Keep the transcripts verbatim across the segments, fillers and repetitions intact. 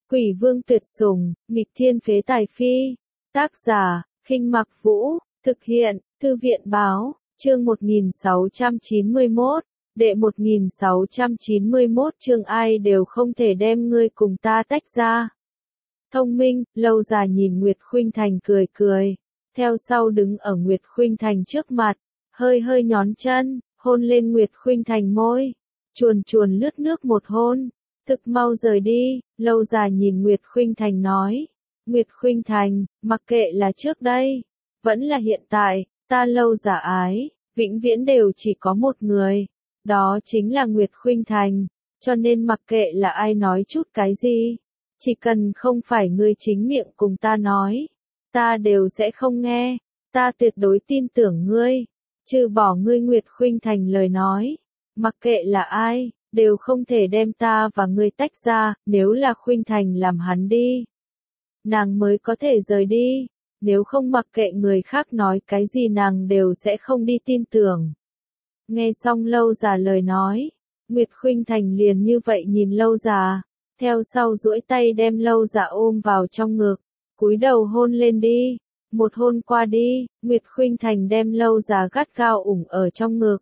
Quỷ vương tuyệt sủng, nghịch thiên phế tài phi. Tác giả, Khinh Mặc Vũ, thực hiện, Thư viện báo, chương một nghìn sáu trăm chín mươi mốt, đệ một nghìn sáu trăm chín mươi mốt chương ai đều không thể đem ngươi cùng ta tách ra. Thông minh, lâu dài nhìn Nguyệt Khuynh Thành cười cười, theo sau đứng ở Nguyệt Khuynh Thành trước mặt, hơi hơi nhón chân, hôn lên Nguyệt Khuynh Thành môi, chuồn chuồn lướt nước một hôn. Thực mau rời đi, lâu dài nhìn Nguyệt Khuynh Thành nói. Nguyệt Khuynh Thành, mặc kệ là trước đây, vẫn là hiện tại, ta lâu giả ái, vĩnh viễn đều chỉ có một người, đó chính là Nguyệt Khuynh Thành, cho nên mặc kệ là ai nói chút cái gì, chỉ cần không phải ngươi chính miệng cùng ta nói, ta đều sẽ không nghe, ta tuyệt đối tin tưởng ngươi, trừ bỏ ngươi Nguyệt Khuynh Thành lời nói, mặc kệ là ai, đều không thể đem ta và ngươi tách ra, nếu là Khuynh Thành làm hắn đi, nàng mới có thể rời đi, nếu không mặc kệ người khác nói cái gì nàng đều sẽ không đi tin tưởng. Nghe xong lâu già lời nói, Nguyệt Khuynh Thành liền như vậy nhìn lâu già, theo sau duỗi tay đem lâu già ôm vào trong ngực, cúi đầu hôn lên đi, một hôn qua đi, Nguyệt Khuynh Thành đem lâu già gắt gao ủng ở trong ngực.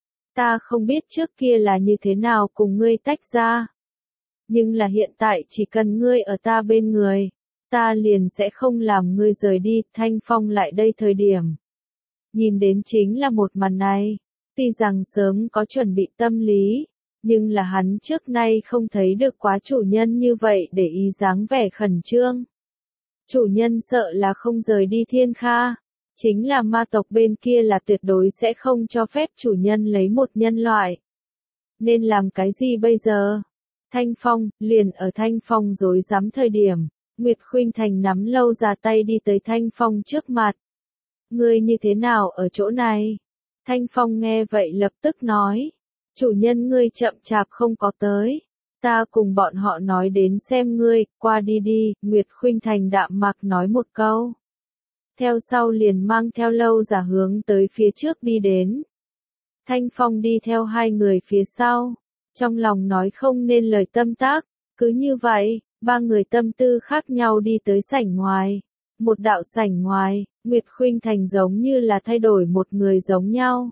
Ta không biết trước kia là như thế nào cùng ngươi tách ra. Nhưng là hiện tại chỉ cần ngươi ở ta bên người, ta liền sẽ không làm ngươi rời đi. Thanh Phong lại đây thời điểm. Nhìn đến chính là một màn này. Tuy rằng sớm có chuẩn bị tâm lý, nhưng là hắn trước nay không thấy được quá chủ nhân như vậy để ý dáng vẻ khẩn trương. Chủ nhân sợ là không rời đi Thiên Kha. Chính là ma tộc bên kia là tuyệt đối sẽ không cho phép chủ nhân lấy một nhân loại. Nên làm cái gì bây giờ? Thanh Phong, liền ở Thanh Phong rối rắm thời điểm, Nguyệt Khuynh Thành nắm lâu già tay đi tới Thanh Phong trước mặt. Ngươi như thế nào ở chỗ này? Thanh Phong nghe vậy lập tức nói. Chủ nhân ngươi chậm chạp không có tới. Ta cùng bọn họ nói đến xem ngươi, qua đi đi, Nguyệt Khuynh Thành đạm mạc nói một câu. Theo sau liền mang theo lâu giả hướng tới phía trước đi đến. Thanh Phong đi theo hai người phía sau, trong lòng nói không nên lời tâm tác, cứ như vậy, ba người tâm tư khác nhau đi tới sảnh ngoài. Một đạo sảnh ngoài, Nguyệt Khuynh Thành giống như là thay đổi một người giống nhau.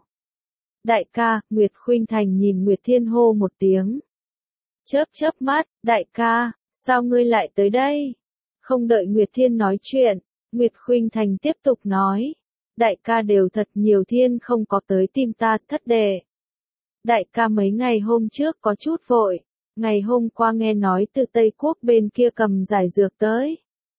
Đại ca, Nguyệt Khuynh Thành nhìn Nguyệt Thiên hô một tiếng. Chớp chớp mắt, đại ca, sao ngươi lại tới đây? Không đợi Nguyệt Thiên nói chuyện. Nguyệt Khuynh Thành tiếp tục nói, đại ca đều thật nhiều thiên không có tới tìm ta thất đệ. Đại ca mấy ngày hôm trước có chút vội, ngày hôm qua nghe nói từ Tây Quốc bên kia cầm giải dược tới.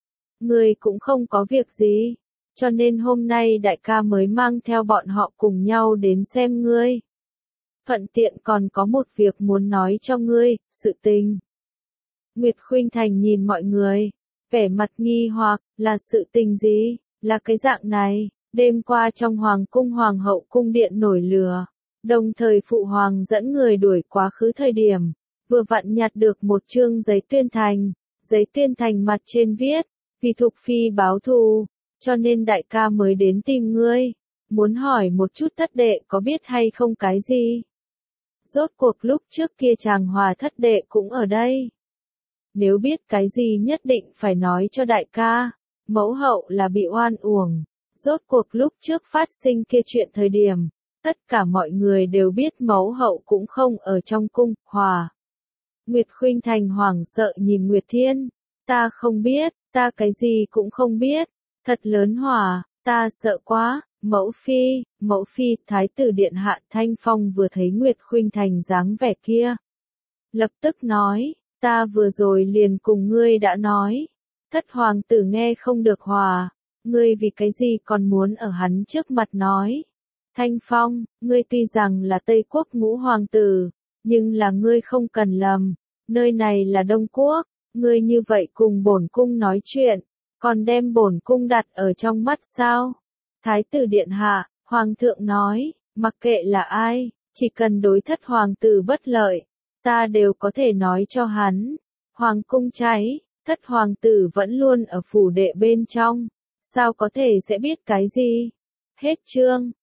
Người cũng không có việc gì, cho nên hôm nay đại ca mới mang theo bọn họ cùng nhau đến xem ngươi. Thuận tiện còn có một việc muốn nói cho ngươi, sự tình. Nguyệt Khuynh Thành nhìn mọi người. Vẻ mặt nghi hoặc, là sự tình gì, là cái dạng này, đêm qua trong hoàng cung hoàng hậu cung điện nổi lửa, đồng thời phụ hoàng dẫn người đuổi quá khứ thời điểm, vừa vặn nhặt được một chương giấy tuyên thành, giấy tuyên thành mặt trên viết, vì Thục Phi báo thù, cho nên đại ca mới đến tìm ngươi, muốn hỏi một chút thất đệ có biết hay không cái gì. Rốt cuộc lúc trước kia chàng hòa thất đệ cũng ở đây. Nếu biết cái gì nhất định phải nói cho đại ca, mẫu hậu là bị oan uổng. Rốt cuộc lúc trước phát sinh kia chuyện thời điểm, tất cả mọi người đều biết mẫu hậu cũng không ở trong cung, hòa. Nguyệt Khuynh Thành hoảng sợ nhìn Nguyệt Thiên, ta không biết, ta cái gì cũng không biết, thật lớn hòa, ta sợ quá, mẫu phi, mẫu phi, thái tử điện hạ. Thanh Phong vừa thấy Nguyệt Khuynh Thành dáng vẻ kia, lập tức nói. Ta vừa rồi liền cùng ngươi đã nói, thất hoàng tử nghe không được hòa, ngươi vì cái gì còn muốn ở hắn trước mặt nói. Thanh Phong, ngươi tuy rằng là Tây Quốc ngũ hoàng tử, nhưng là ngươi không cần lầm, nơi này là Đông Quốc, ngươi như vậy cùng bổn cung nói chuyện, còn đem bổn cung đặt ở trong mắt sao? Thái tử điện hạ, hoàng thượng nói, mặc kệ là ai, chỉ cần đối thất hoàng tử bất lợi. Ta đều có thể nói cho hắn, hoàng cung cháy, thất hoàng tử vẫn luôn ở phủ đệ bên trong, sao có thể sẽ biết cái gì? Hết chương.